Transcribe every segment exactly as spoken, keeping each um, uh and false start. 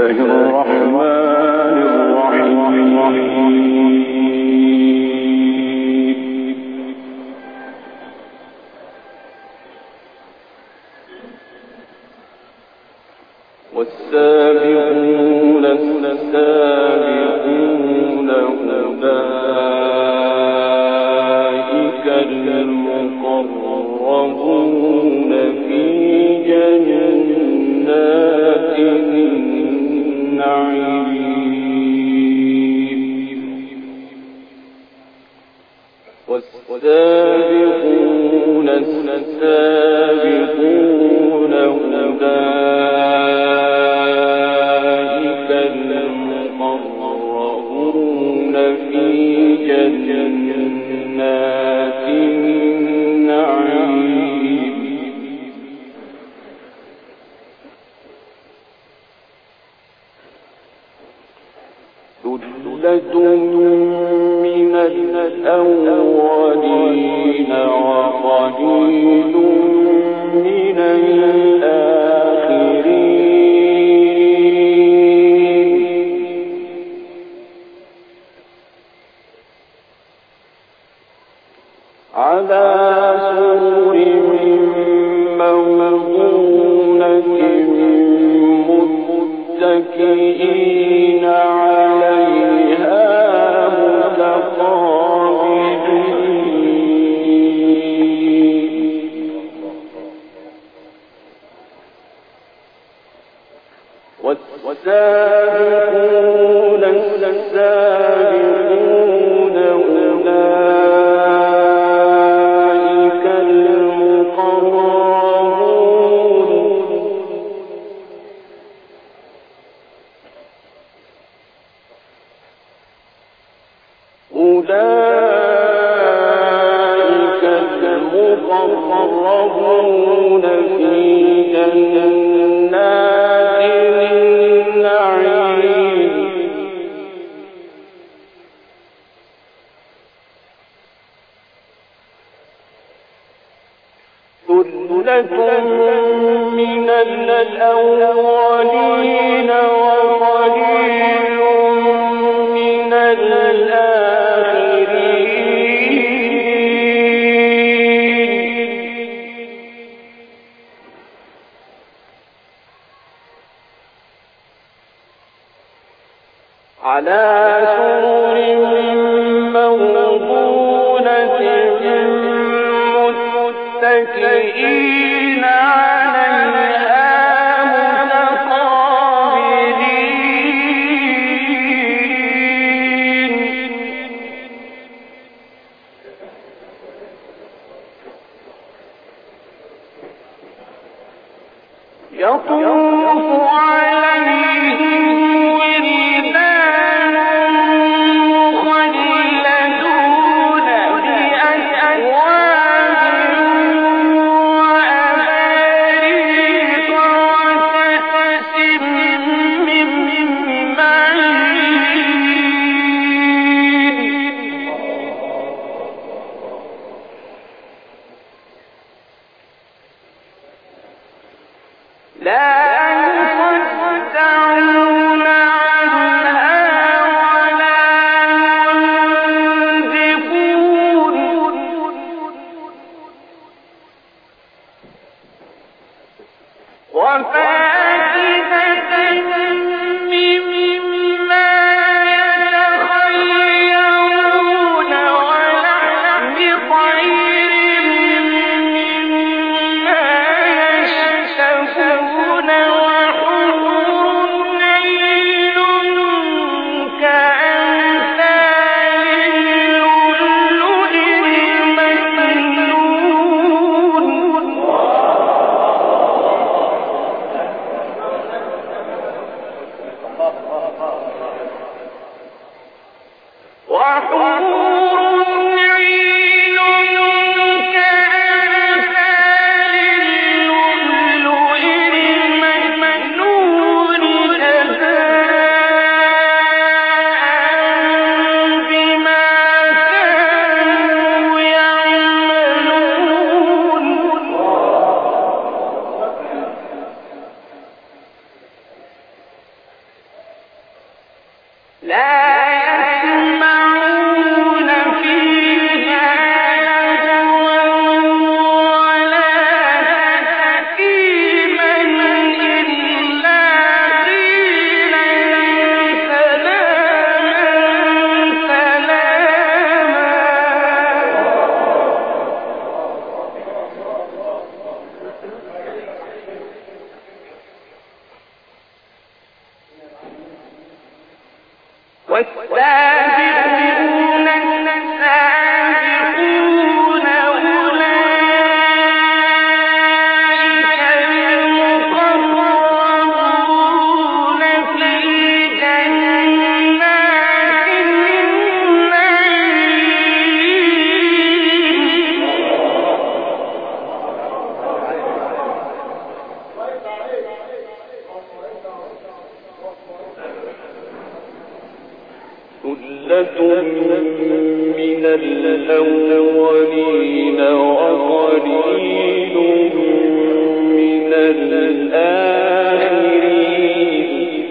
والسابقون السابقون أولئك المقربون في جنات النعيم والسابقون السابقون أولئك المقربون في جنات النعيم ثلة من الأولين وقليل من الآخرين على سرر موضونة متكئين عليها متقابلين والسابقون السابقون أولئك المقربون أولئك المقربون في جنات النعيم ثلة من الأولين وقليل من الآخرين على سرر موضونة متكئين عليها متقابلين يطوف عليهم ولدان مخلدون بأكواب وأباريق وكأس من معين لا يصدعون عنها ولا ينزفون وفاكهة مما يتخيرون ولحم طير مما يشتهون الأولين وقليل من الآخرين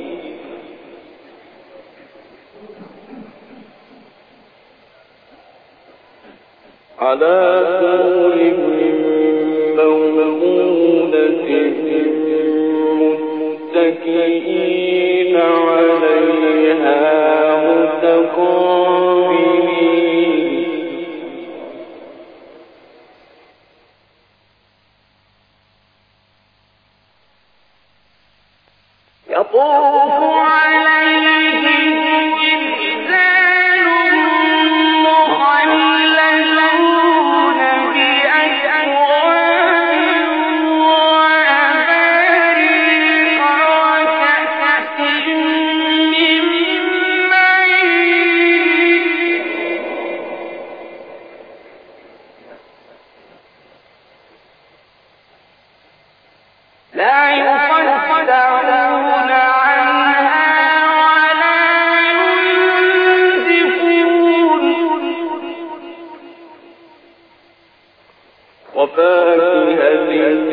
على سرر موضونة متكئين عليها متقابلين يطوف عليهم رجال مخلدون بأكواب وأباريق وكأس من معين لا يصدعون عنها ولا ينزفون وفاكهة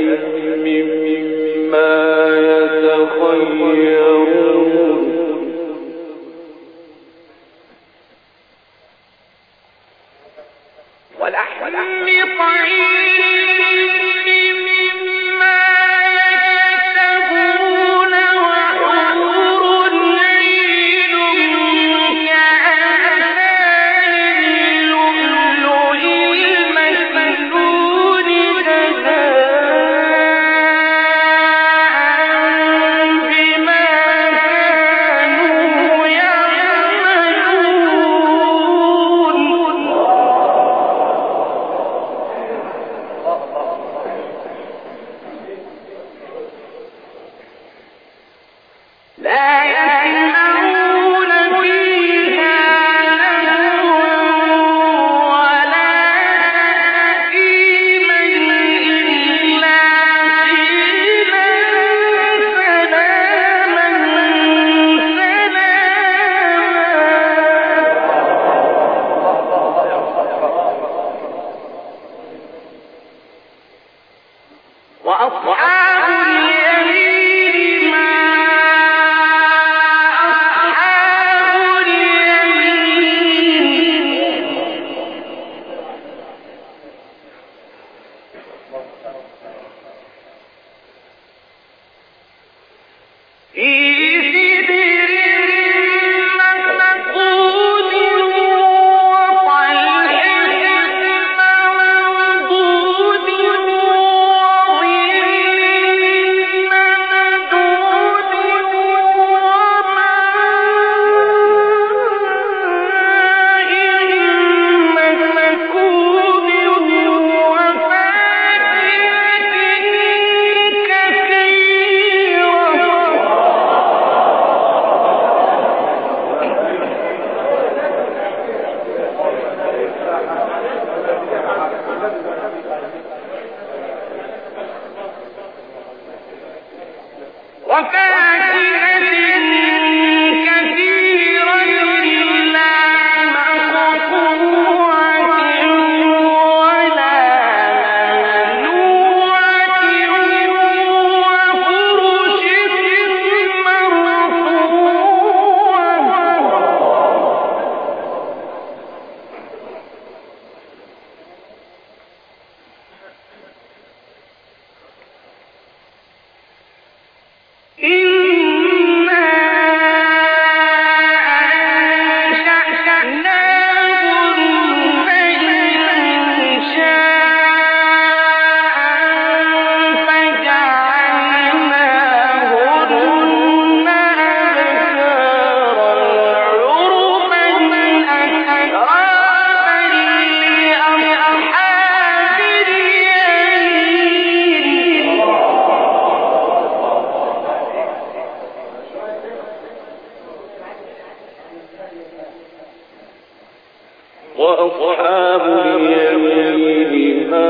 مما يتخيرون ولحم طير مما يشتهون وحور عين كأمثال اللؤلؤ المكنون جزاء بما كانوا يعملون لا يسمعون فيها لغوا ولا تأثيما إلا قيلا سلاما سلاما وأصحاب اليمين ما أصحاب اليمين في سدر مخضود وطلح منضود وفاكهة كثيرة لا مقطوعة ولا ممنوعة وفرش مرفوعة إنا أنشأناهن إنشاء فجعلناهن أبكارا عربا أترابا لأصحاب اليمين وأصحاب اليمين ما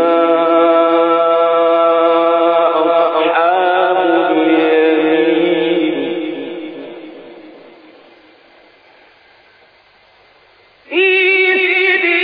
أصحاب اليمين في سدر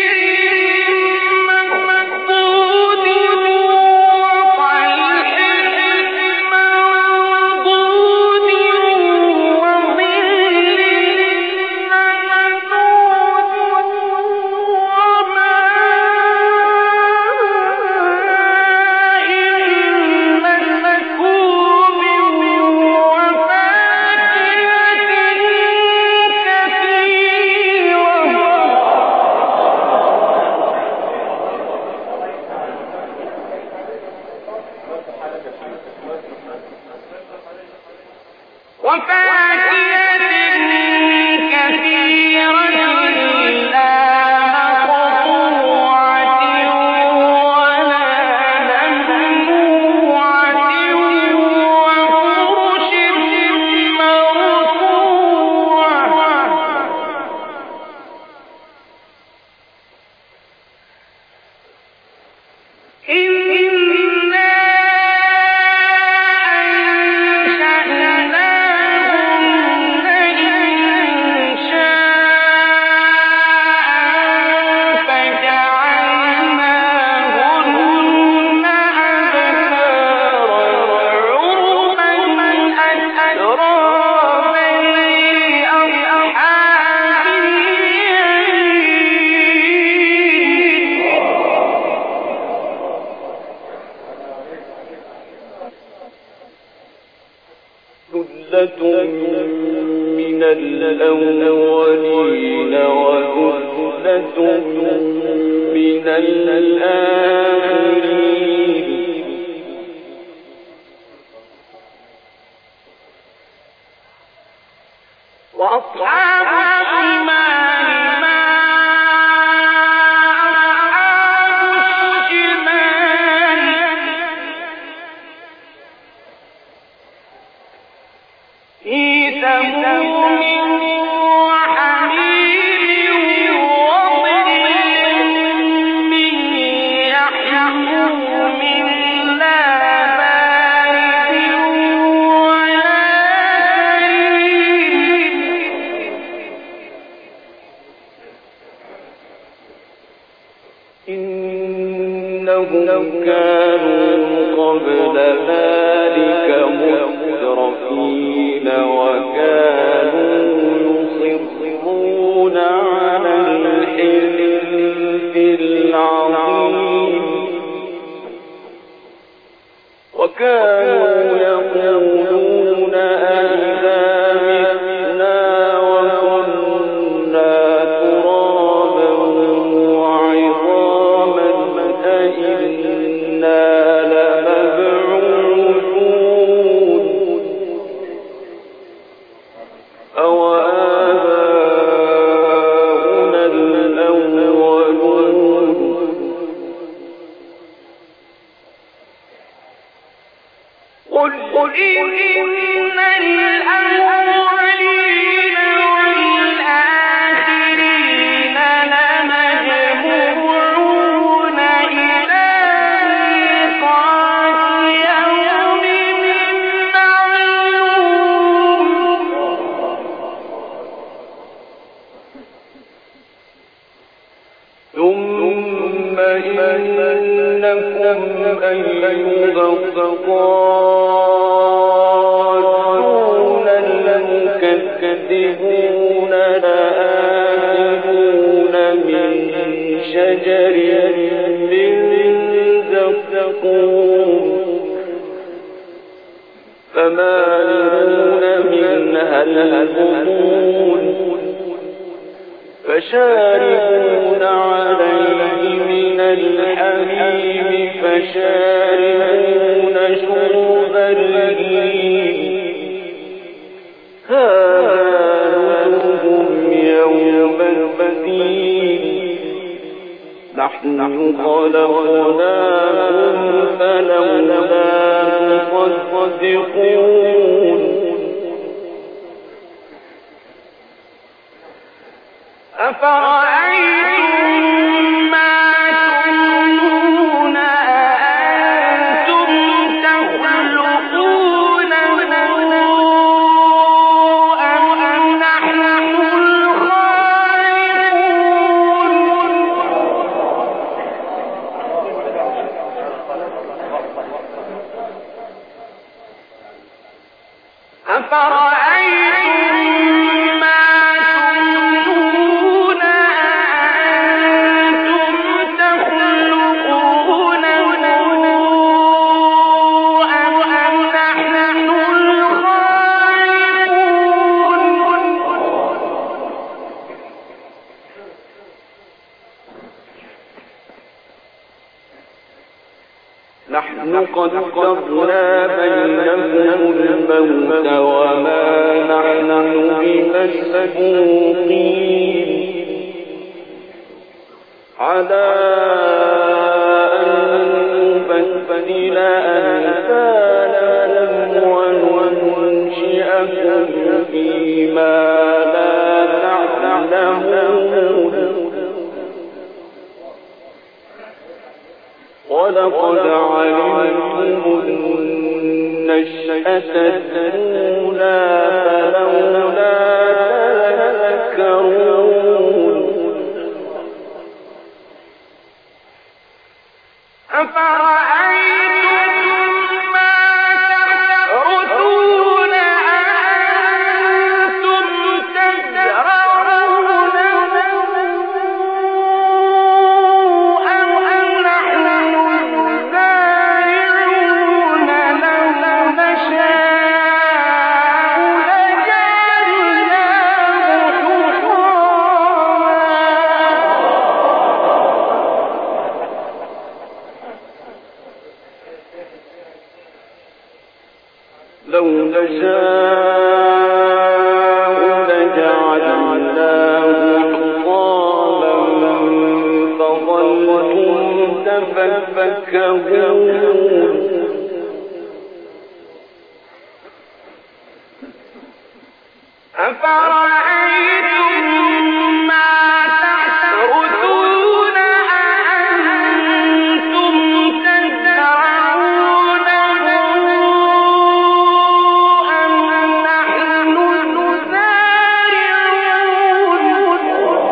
من الآخرين وأصحاب الشمال ما أصحاب الشمال في سموم وحميم وظل من يحموم لا بارد ولا إنهم كانوا قبل ذلك مترفين وكانوا يصرون على الحنث العظيم وكانوا يقولون أئذا متنا وكنا ترابا وعظاما أئنا لمبعوثون أوآباؤنا الأولون قل إن الأولين والآخرين لمجموعون إلى ميقات يوم معلوم ثم إنكم أيها الضالون المكذبون لآكلون من شجر من زقوم فمالئون منها البطون فشاربون عليه من الحميم فشاربون شرب الهيم هذا نزلهم يوم الدين نحن خلقناكم فلولا تصدقون أفرأيتم ما تمنون أأنتم تخلقونه أم نحن الخالقون أفرأيتم ما تمنون أأنتم تخلقونه أم نحن الخالقون نحن قدرنا بينهم الموت وما نحن بمسبوقين على أن نبدل أمثالهم وننشئكم فيما لا تعلمون ولقد علمتم النشأة الأولى فلولا تذكرون أفرأيتم ما تحرثون أأنتم تزرعونه أم نحن الزارعون لو نشاء لجعلناه حطاما لو نشاء لجعلناه حطاما فظلتم تفكهون أفرأيتم ما تحرثون أأنتم تزرعونه أم نحن الزارعون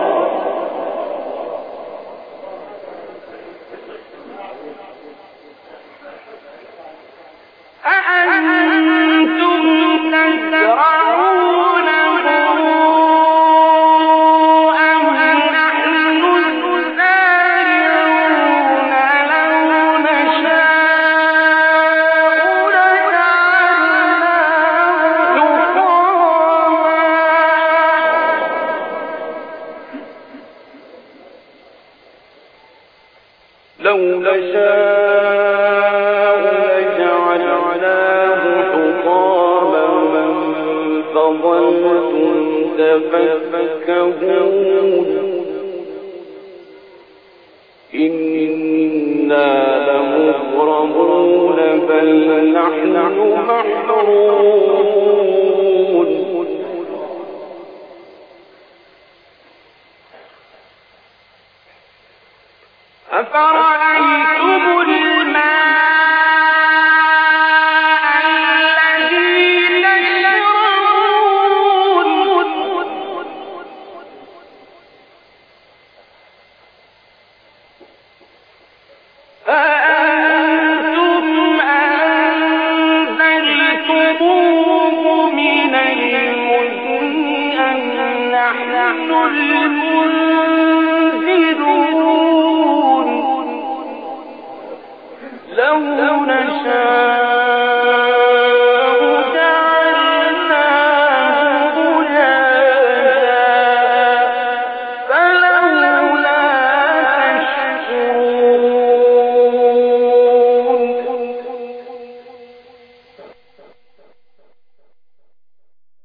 أأنتم تزرعونه أم نحن الزارعون لو نشاء لجعلناه حطاما لو نشاء لجعلناه حطاما فظلتم تفكهون إنا لمغرمون بل نحن محرومون أفرأيتم الماء الذي تشربون أأنتم أنزلتموه من المزن أم نحن المنزلون